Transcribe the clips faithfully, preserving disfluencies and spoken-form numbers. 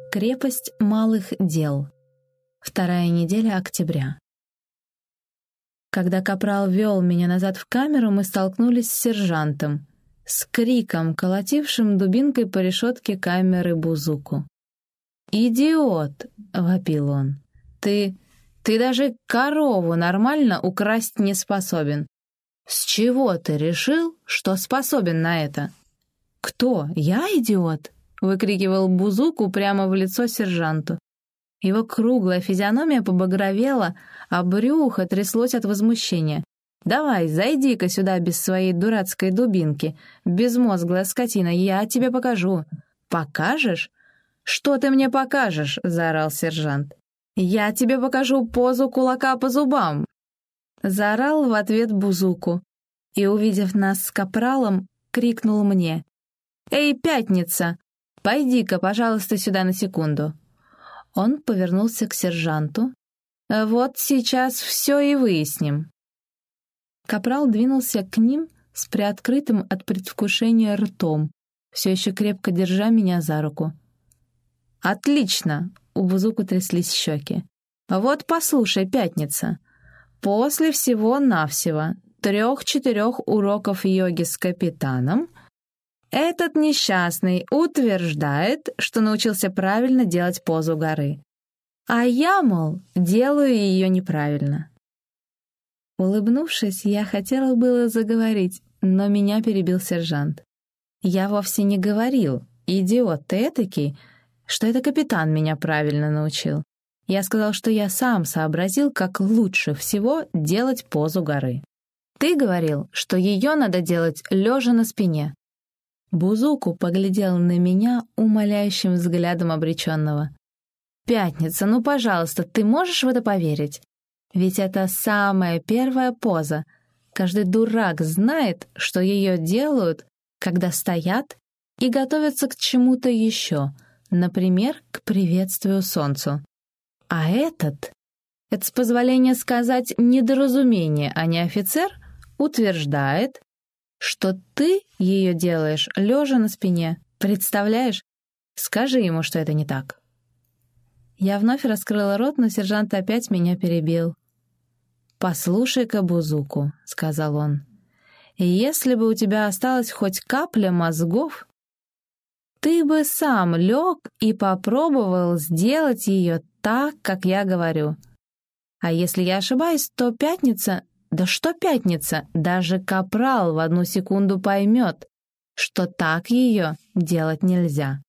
Крепость малых дел. Вторая неделя октября. Когда капрал вел меня назад в камеру, мы столкнулись с сержантом, с криком, колотившим дубинкой по решетке камеры Бузуку. «Идиот!» — вопил он. «Ты... ты даже корову нормально украсть не способен. С чего ты решил, что способен на это?» «Кто? Я идиот?» — выкрикивал Бузуку прямо в лицо сержанту. Его круглая физиономия побагровела, а брюхо тряслось от возмущения. «Давай, зайди-ка сюда без своей дурацкой дубинки, безмозглая скотина, я тебе покажу». «Покажешь? Что ты мне покажешь?» — заорал сержант. «Я тебе покажу позу кулака по зубам!» Заорал в ответ Бузуку и, увидев нас с капралом, крикнул мне: «Эй, пятница, пойди-ка, пожалуйста, сюда на секунду». Он повернулся к сержанту. «Вот сейчас все и выясним». Капрал двинулся к ним с приоткрытым от предвкушения ртом, все еще крепко держа меня за руку. «Отлично!» — у Бузуку тряслись щеки. «Вот послушай, пятница. После всего-навсего трех-четырех уроков йоги с капитаном этот несчастный утверждает, что научился правильно делать позу горы. А я, мол, делаю ее неправильно». Улыбнувшись, я хотела было заговорить, но меня перебил сержант. «Я вовсе не говорил, идиот ты этакий, что это капитан меня правильно научил. Я сказал, что я сам сообразил, как лучше всего делать позу горы. Ты говорил, что ее надо делать лежа на спине». Бузуку поглядел на меня умоляющим взглядом обреченного. «Пятница, ну, пожалуйста, ты можешь в это поверить? Ведь это самая первая поза. Каждый дурак знает, что ее делают, когда стоят и готовятся к чему-то еще, например, к приветствию солнцу. А этот, это, с позволения сказать, недоразумение, а не офицер, утверждает, что ты ее делаешь лежа на спине. Представляешь? Скажи ему, что это не так». Я вновь раскрыла рот, но сержант опять меня перебил. «Послушай-ка, Бузуку», — сказал он, — «если бы у тебя осталась хоть капля мозгов, ты бы сам лег и попробовал сделать ее так, как я говорю. А если я ошибаюсь, то пятница... Да что пятница? Даже капрал в одну секунду поймет, что так ее делать нельзя».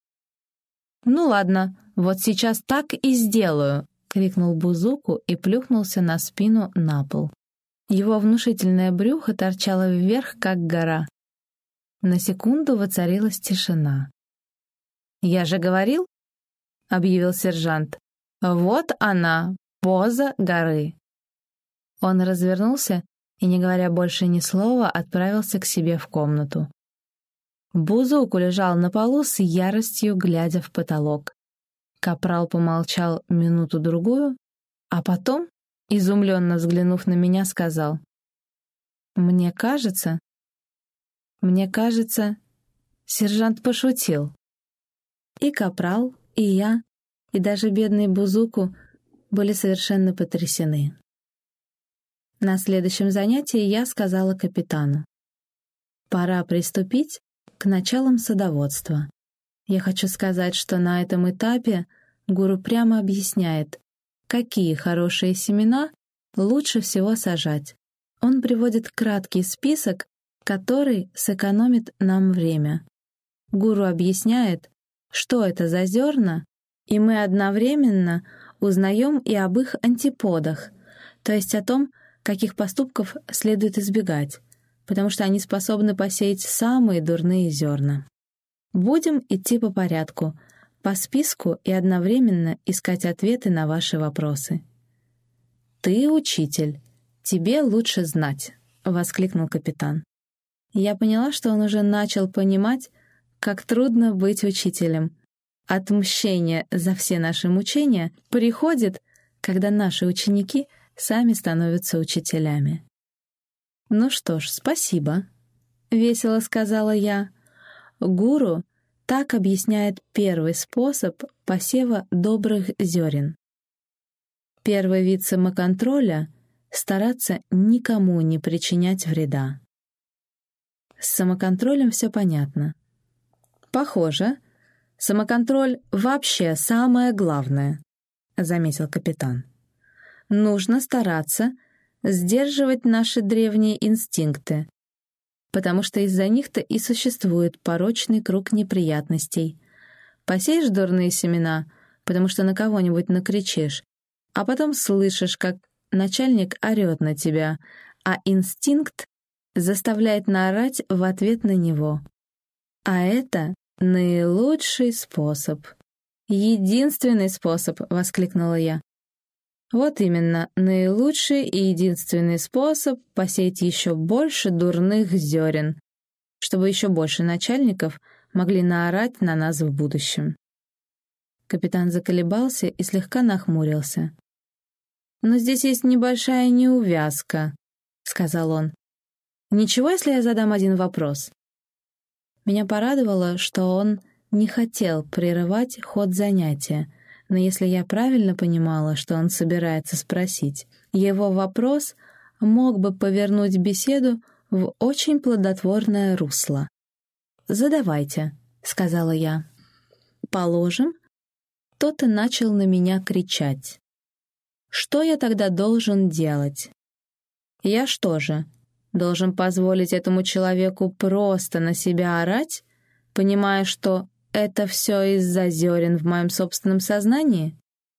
«Ну ладно, вот сейчас так и сделаю», — крикнул Бузуку и плюхнулся на спину на пол. Его внушительное брюхо торчало вверх, как гора. На секунду воцарилась тишина. «Я же говорил», — объявил сержант, — «вот она, поза горы». Он развернулся и, не говоря больше ни слова, отправился к себе в комнату. Бузуку лежал на полу с яростью, глядя в потолок. Капрал помолчал минуту-другую, а потом, изумленно взглянув на меня, сказал: «Мне кажется... Мне кажется, сержант пошутил». И капрал, и я, и даже бедный Бузуку были совершенно потрясены. На следующем занятии я сказала капитану: «Пора приступить к началам садоводства. Я хочу сказать, что на этом этапе гуру прямо объясняет, какие хорошие семена лучше всего сажать. Он приводит краткий список, который сэкономит нам время. Гуру объясняет, что это за зерна, и мы одновременно узнаем и об их антиподах, то есть о том, каких поступков следует избегать, потому что они способны посеять самые дурные зерна. Будем идти по порядку, по списку и одновременно искать ответы на ваши вопросы». «Ты учитель, тебе лучше знать», — воскликнул капитан. Я поняла, что он уже начал понимать, как трудно быть учителем. Отмщение за все наши мучения приходит, когда наши ученики сами становятся учителями. «Ну что ж, спасибо», — весело сказала я. «Гуру Так объясняет первый способ посева добрых зерен. Первый вид самоконтроля — стараться никому не причинять вреда. С самоконтролем все понятно. Похоже, самоконтроль вообще самое главное, заметил капитан. Нужно стараться сдерживать наши древние инстинкты, потому что из-за них-то и существует порочный круг неприятностей. Посеешь дурные семена, потому что на кого-нибудь накричишь, а потом слышишь, как начальник орёт на тебя, а инстинкт заставляет наорать в ответ на него. А это наилучший способ. «Единственный способ!» — воскликнула я. Вот именно, наилучший и единственный способ посеять еще больше дурных зерен, чтобы еще больше начальников могли наорать на нас в будущем. Капитан заколебался и слегка нахмурился. «Но здесь есть небольшая неувязка», — сказал он. «Ничего, если я задам один вопрос?» Меня порадовало, что он не хотел прерывать ход занятия, но если я правильно понимала, что он собирается спросить, его вопрос мог бы повернуть беседу в очень плодотворное русло. «Задавайте», — сказала я. «Положим, кто-то начал на меня кричать. Что я тогда должен делать? Я что же, должен позволить этому человеку просто на себя орать, понимая, что это все из-за зерен в моем собственном сознании?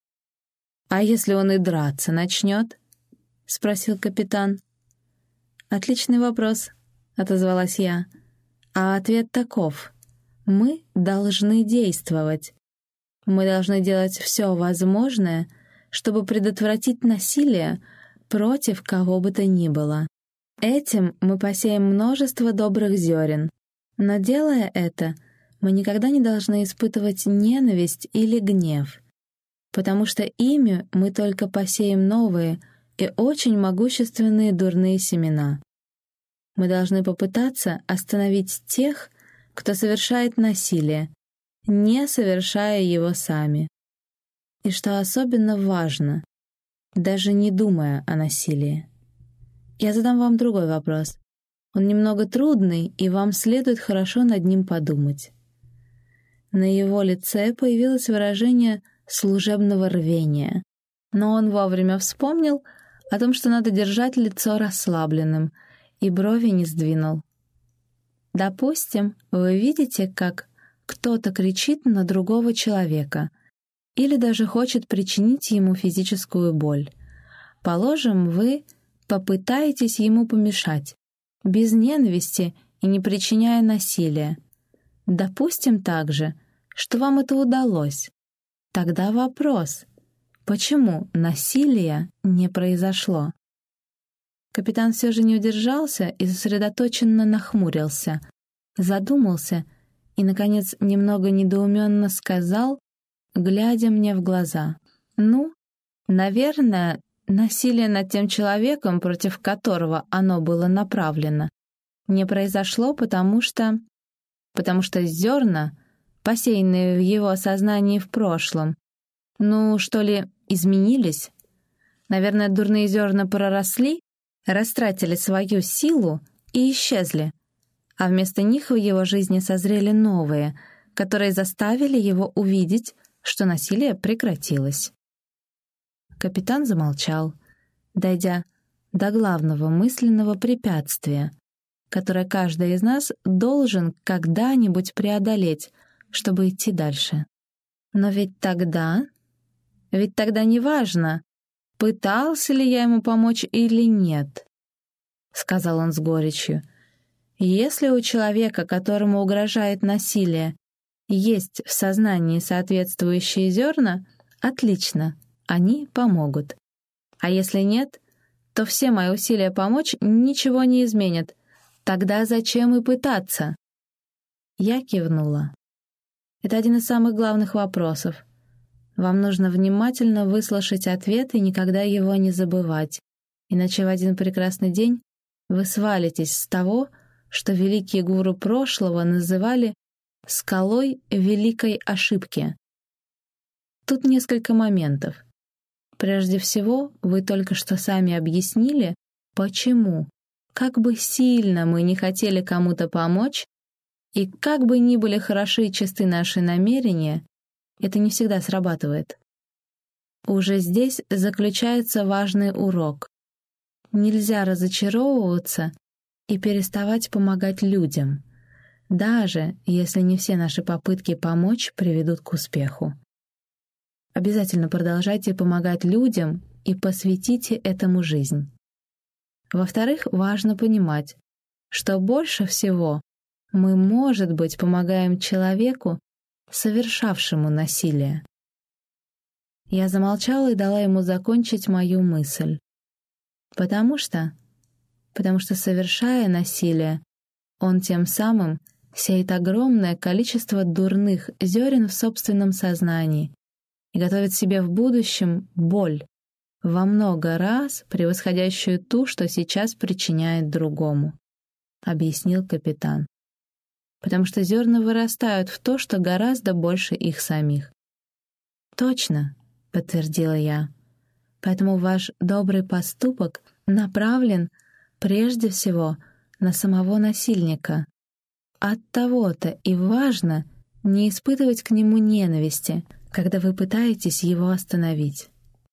А если он и драться начнет?» — спросил капитан. «Отличный вопрос», — отозвалась я. А ответ таков. Мы должны действовать. Мы должны делать все возможное, чтобы предотвратить насилие против кого бы то ни было. Этим мы посеем множество добрых зерен. Но делая это, мы никогда не должны испытывать ненависть или гнев, потому что ими мы только посеем новые и очень могущественные дурные семена. Мы должны попытаться остановить тех, кто совершает насилие, не совершая его сами. И что особенно важно, даже не думая о насилии. Я задам вам другой вопрос. Он немного трудный, и вам следует хорошо над ним подумать. На его лице появилось выражение служебного рвения, но он вовремя вспомнил о том, что надо держать лицо расслабленным, и брови не сдвинул. Допустим, вы видите, как кто-то кричит на другого человека или даже хочет причинить ему физическую боль. Положим, вы попытаетесь ему помешать, без ненависти и не причиняя насилия. Допустим также, что вам это удалось. Тогда вопрос, почему насилие не произошло? Капитан все же не удержался и сосредоточенно нахмурился, задумался и, наконец, немного недоуменно сказал, глядя мне в глаза: «Ну, наверное, насилие над тем человеком, против которого оно было направлено, не произошло, потому что... потому что зерна, посеянные в его сознании в прошлом, ну, что ли, изменились? Наверное, дурные зерна проросли, растратили свою силу и исчезли, а вместо них в его жизни созрели новые, которые заставили его увидеть, что насилие прекратилось». Капитан замолчал, дойдя до главного мысленного препятствия, которое каждый из нас должен когда-нибудь преодолеть, чтобы идти дальше. Но ведь тогда... Ведь тогда неважно, пытался ли я ему помочь или нет, — сказал он с горечью. Если у человека, которому угрожает насилие, есть в сознании соответствующие зерна, отлично, они помогут. А если нет, то все мои усилия помочь ничего не изменят. Тогда зачем и пытаться? Я кивнула. Это один из самых главных вопросов. Вам нужно внимательно выслушать ответ и никогда его не забывать, иначе в один прекрасный день вы свалитесь с того, что великие гуру прошлого называли скалой великой ошибки. Тут несколько моментов. Прежде всего, вы только что сами объяснили, почему, как бы сильно мы не хотели кому-то помочь, и как бы ни были хороши и чисты наши намерения, это не всегда срабатывает. Уже здесь заключается важный урок. Нельзя разочаровываться и переставать помогать людям, даже если не все наши попытки помочь приведут к успеху. Обязательно продолжайте помогать людям и посвятите этому жизнь. Во-вторых, важно понимать, что больше всего мы, может быть, помогаем человеку, совершавшему насилие. Я замолчала и дала ему закончить мою мысль. Потому что, потому что, совершая насилие, он тем самым сеет огромное количество дурных зерен в собственном сознании и готовит себе в будущем боль, во много раз превосходящую ту, что сейчас причиняет другому, — объяснил капитан. Потому что зерна вырастают в то, что гораздо больше их самих. «Точно», — подтвердила я. «Поэтому ваш добрый поступок направлен прежде всего на самого насильника. Оттого-то и важно не испытывать к нему ненависти, когда вы пытаетесь его остановить.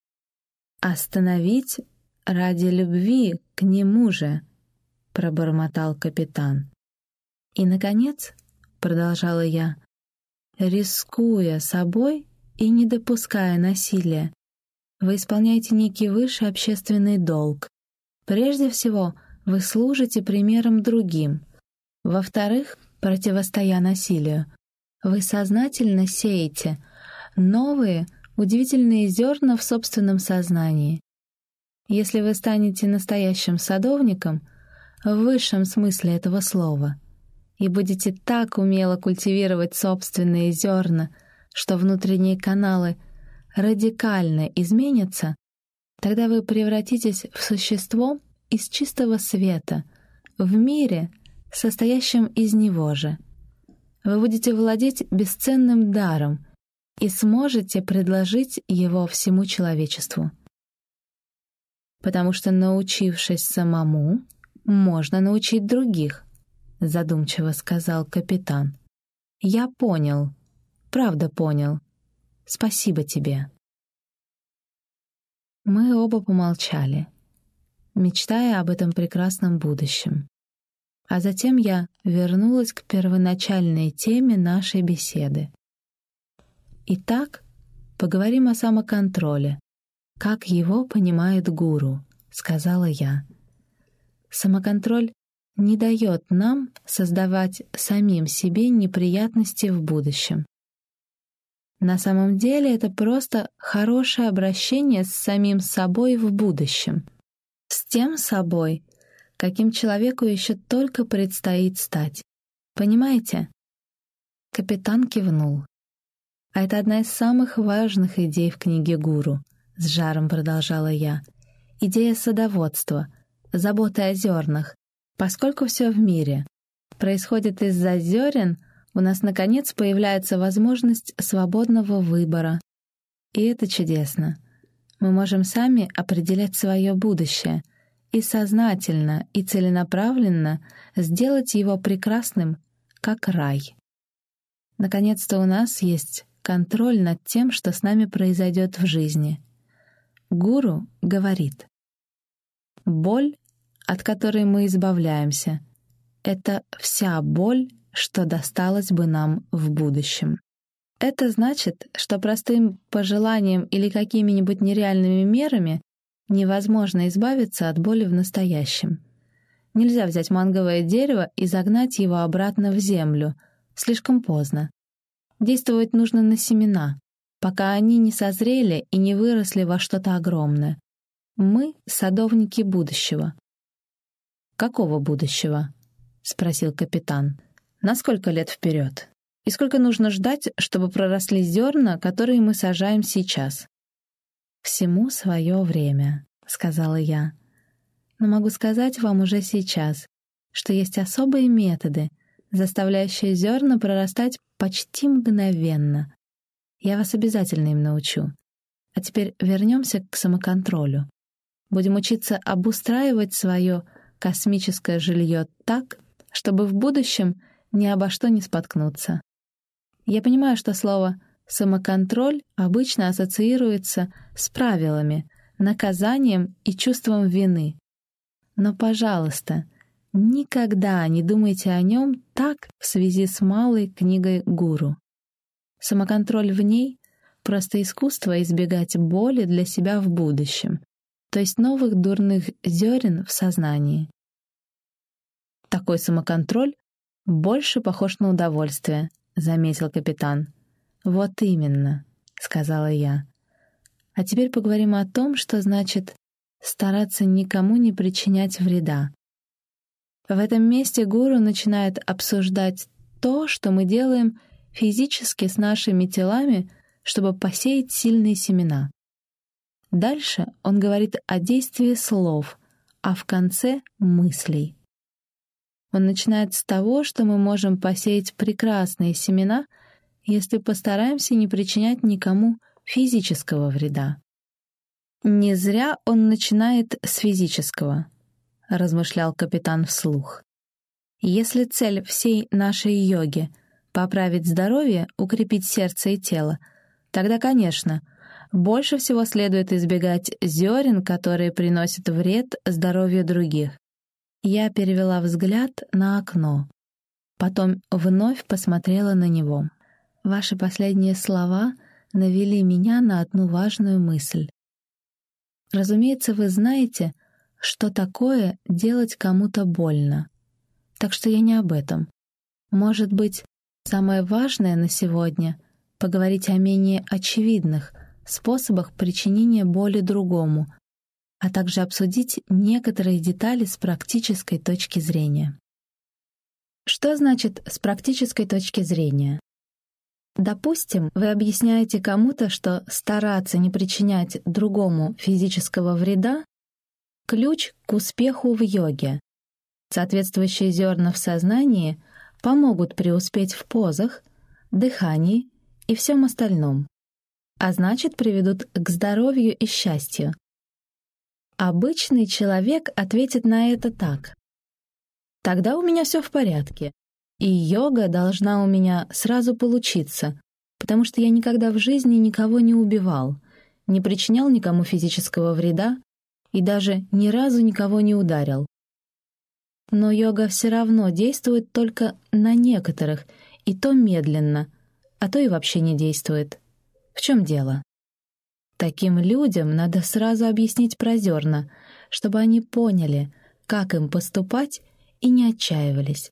«Остановить ради любви к нему же», — пробормотал капитан. «И, наконец, — продолжала я, — рискуя собой и не допуская насилия, вы исполняете некий высший общественный долг. Прежде всего, вы служите примером другим. Во-вторых, противостоя насилию, вы сознательно сеете новые, удивительные зерна в собственном сознании. Если вы станете настоящим садовником, в высшем смысле этого слова, и будете так умело культивировать собственные зерна, что внутренние каналы радикально изменятся, тогда вы превратитесь в существо из чистого света, в мире, состоящем из него же. Вы будете владеть бесценным даром и сможете предложить его всему человечеству. Потому что, научившись самому, можно научить других, — задумчиво сказал капитан. Я понял, правда понял. Спасибо тебе. Мы оба помолчали, мечтая об этом прекрасном будущем. А затем я вернулась к первоначальной теме нашей беседы. Итак, поговорим о самоконтроле, как его понимает гуру, — сказала я. Самоконтроль не дает нам создавать самим себе неприятности в будущем. На самом деле это просто хорошее обращение с самим собой в будущем, с тем собой, каким человеку еще только предстоит стать. Понимаете? Капитан кивнул. А это одна из самых важных идей в книге «Гуру», — с жаром продолжала я. Идея садоводства, заботы о зернах. Поскольку все в мире происходит из-за зерен, у нас, наконец, появляется возможность свободного выбора. И это чудесно. Мы можем сами определять свое будущее и сознательно и целенаправленно сделать его прекрасным, как рай. Наконец-то у нас есть контроль над тем, что с нами произойдет в жизни. Гуру говорит: боль, от которой мы избавляемся, — это вся боль, что досталось бы нам в будущем. Это значит, что простым пожеланием или какими-нибудь нереальными мерами невозможно избавиться от боли в настоящем. Нельзя взять манговое дерево и загнать его обратно в землю. Слишком поздно. Действовать нужно на семена, пока они не созрели и не выросли во что-то огромное. Мы — садовники будущего. «Какого будущего?» — спросил капитан. «На сколько лет вперед? И сколько нужно ждать, чтобы проросли зерна, которые мы сажаем сейчас?» «Всему свое время», — сказала я. «Но могу сказать вам уже сейчас, что есть особые методы, заставляющие зерна прорастать почти мгновенно. Я вас обязательно им научу. А теперь вернемся к самоконтролю. Будем учиться обустраивать свое космическое жилье так, чтобы в будущем ни обо что не споткнуться. Я понимаю, что слово «самоконтроль» обычно ассоциируется с правилами, наказанием и чувством вины. Но, пожалуйста, никогда не думайте о нем так в связи с малой книгой гуру. Самоконтроль в ней — просто искусство избегать боли для себя в будущем, то есть новых дурных зерен в сознании. Такой самоконтроль больше похож на удовольствие, — заметил капитан. «Вот именно», — сказала я. «А теперь поговорим о том, что значит стараться никому не причинять вреда». В этом месте гуру начинает обсуждать то, что мы делаем физически с нашими телами, чтобы посеять сильные семена. Дальше он говорит о действии слов, а в конце — мыслей. Он начинает с того, что мы можем посеять прекрасные семена, если постараемся не причинять никому физического вреда. «Не зря он начинает с физического», — размышлял капитан вслух. «Если цель всей нашей йоги — поправить здоровье, укрепить сердце и тело, тогда, конечно, больше всего следует избегать зерен, которые приносят вред здоровью других». Я перевела взгляд на окно, потом вновь посмотрела на него. Ваши последние слова навели меня на одну важную мысль. Разумеется, вы знаете, что такое делать кому-то больно. Так что я не об этом. Может быть, самое важное на сегодня — поговорить о менее очевидных способах причинения боли другому, а также обсудить некоторые детали с практической точки зрения. Что значит «с практической точки зрения»? Допустим, вы объясняете кому-то, что стараться не причинять другому физического вреда — ключ к успеху в йоге. Соответствующие зерна в сознании помогут преуспеть в позах, дыхании и всем остальном, а значит, приведут к здоровью и счастью. Обычный человек ответит на это так: «Тогда у меня все в порядке, и йога должна у меня сразу получиться, потому что я никогда в жизни никого не убивал, не причинял никому физического вреда и даже ни разу никого не ударил». Но йога все равно действует только на некоторых, и то медленно, а то и вообще не действует. В чем дело? Таким людям надо сразу объяснить про зерна, чтобы они поняли, как им поступать, и не отчаивались.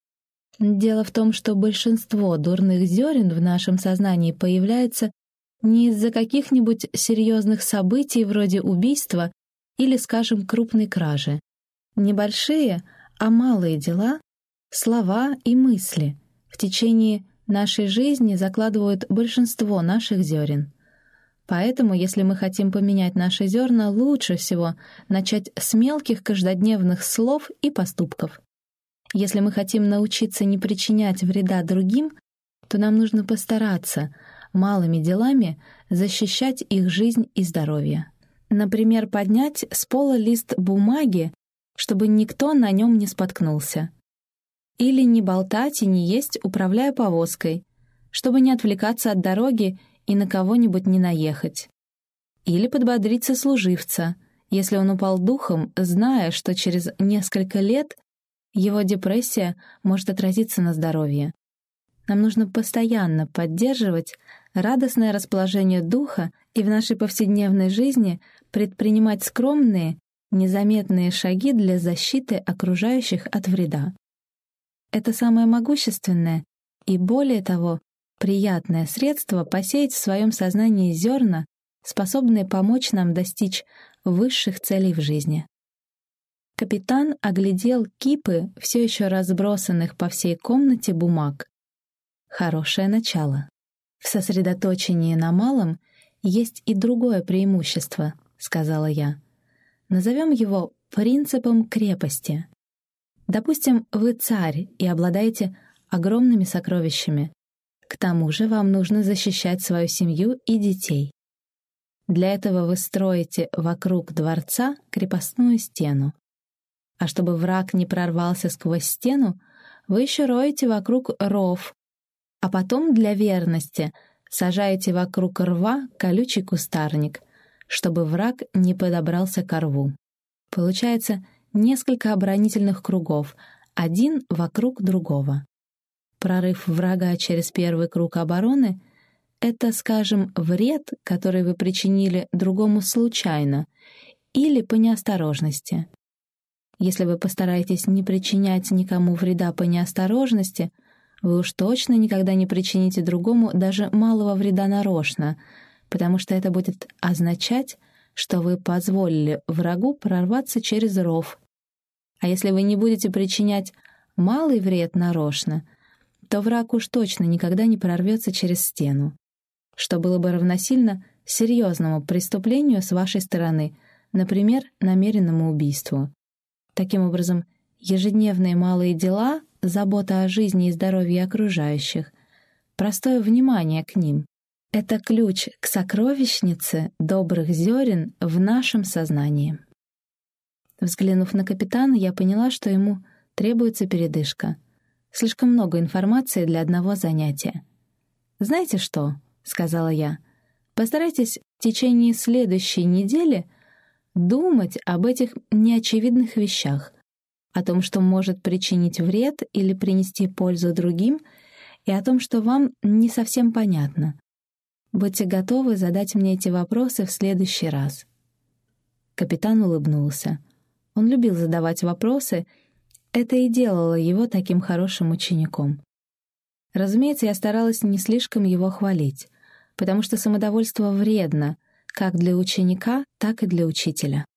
Дело в том, что большинство дурных зерен в нашем сознании появляется не из-за каких-нибудь серьезных событий вроде убийства или, скажем, крупной кражи. Небольшие, а малые дела, слова и мысли в течение нашей жизни закладывают большинство наших зерен. Поэтому, если мы хотим поменять наши зерна, лучше всего начать с мелких каждодневных слов и поступков. Если мы хотим научиться не причинять вреда другим, то нам нужно постараться малыми делами защищать их жизнь и здоровье. Например, поднять с пола лист бумаги, чтобы никто на нем не споткнулся. Или не болтать и не есть, управляя повозкой, чтобы не отвлекаться от дороги и на кого-нибудь не наехать. Или подбодрить сослуживца, если он упал духом, зная, что через несколько лет его депрессия может отразиться на здоровье. Нам нужно постоянно поддерживать радостное расположение духа и в нашей повседневной жизни предпринимать скромные, незаметные шаги для защиты окружающих от вреда. Это самое могущественное и, более того, приятное средство посеять в своем сознании зерна, способные помочь нам достичь высших целей в жизни. Капитан оглядел кипы все еще разбросанных по всей комнате бумаг. Хорошее начало. В сосредоточении на малом есть и другое преимущество, сказала я. Назовем его принципом крепости. Допустим, вы царь и обладаете огромными сокровищами. К тому же вам нужно защищать свою семью и детей. Для этого вы строите вокруг дворца крепостную стену. А чтобы враг не прорвался сквозь стену, вы еще роете вокруг ров, а потом для верности сажаете вокруг рва колючий кустарник, чтобы враг не подобрался к рву. Получается несколько оборонительных кругов, один вокруг другого. Прорыв врага через первый круг обороны — это, скажем, вред, который вы причинили другому случайно или по неосторожности. Если вы постараетесь не причинять никому вреда по неосторожности, вы уж точно никогда не причините другому даже малого вреда нарочно, потому что это будет означать, что вы позволили врагу прорваться через ров. А если вы не будете причинять малый вред нарочно, то враг уж точно никогда не прорвется через стену, что было бы равносильно серьезному преступлению с вашей стороны, например, намеренному убийству. Таким образом, ежедневные малые дела, забота о жизни и здоровье окружающих, простое внимание к ним — это ключ к сокровищнице добрых зерен в нашем сознании. Взглянув на капитана, я поняла, что ему требуется передышка. Слишком много информации для одного занятия. «Знаете что?» — сказала я. «Постарайтесь в течение следующей недели думать об этих неочевидных вещах, о том, что может причинить вред или принести пользу другим, и о том, что вам не совсем понятно. Будьте готовы задать мне эти вопросы в следующий раз». Капитан улыбнулся. Он любил задавать вопросы, это и делало его таким хорошим учеником. Разумеется, я старалась не слишком его хвалить, потому что самодовольство вредно как для ученика, так и для учителя.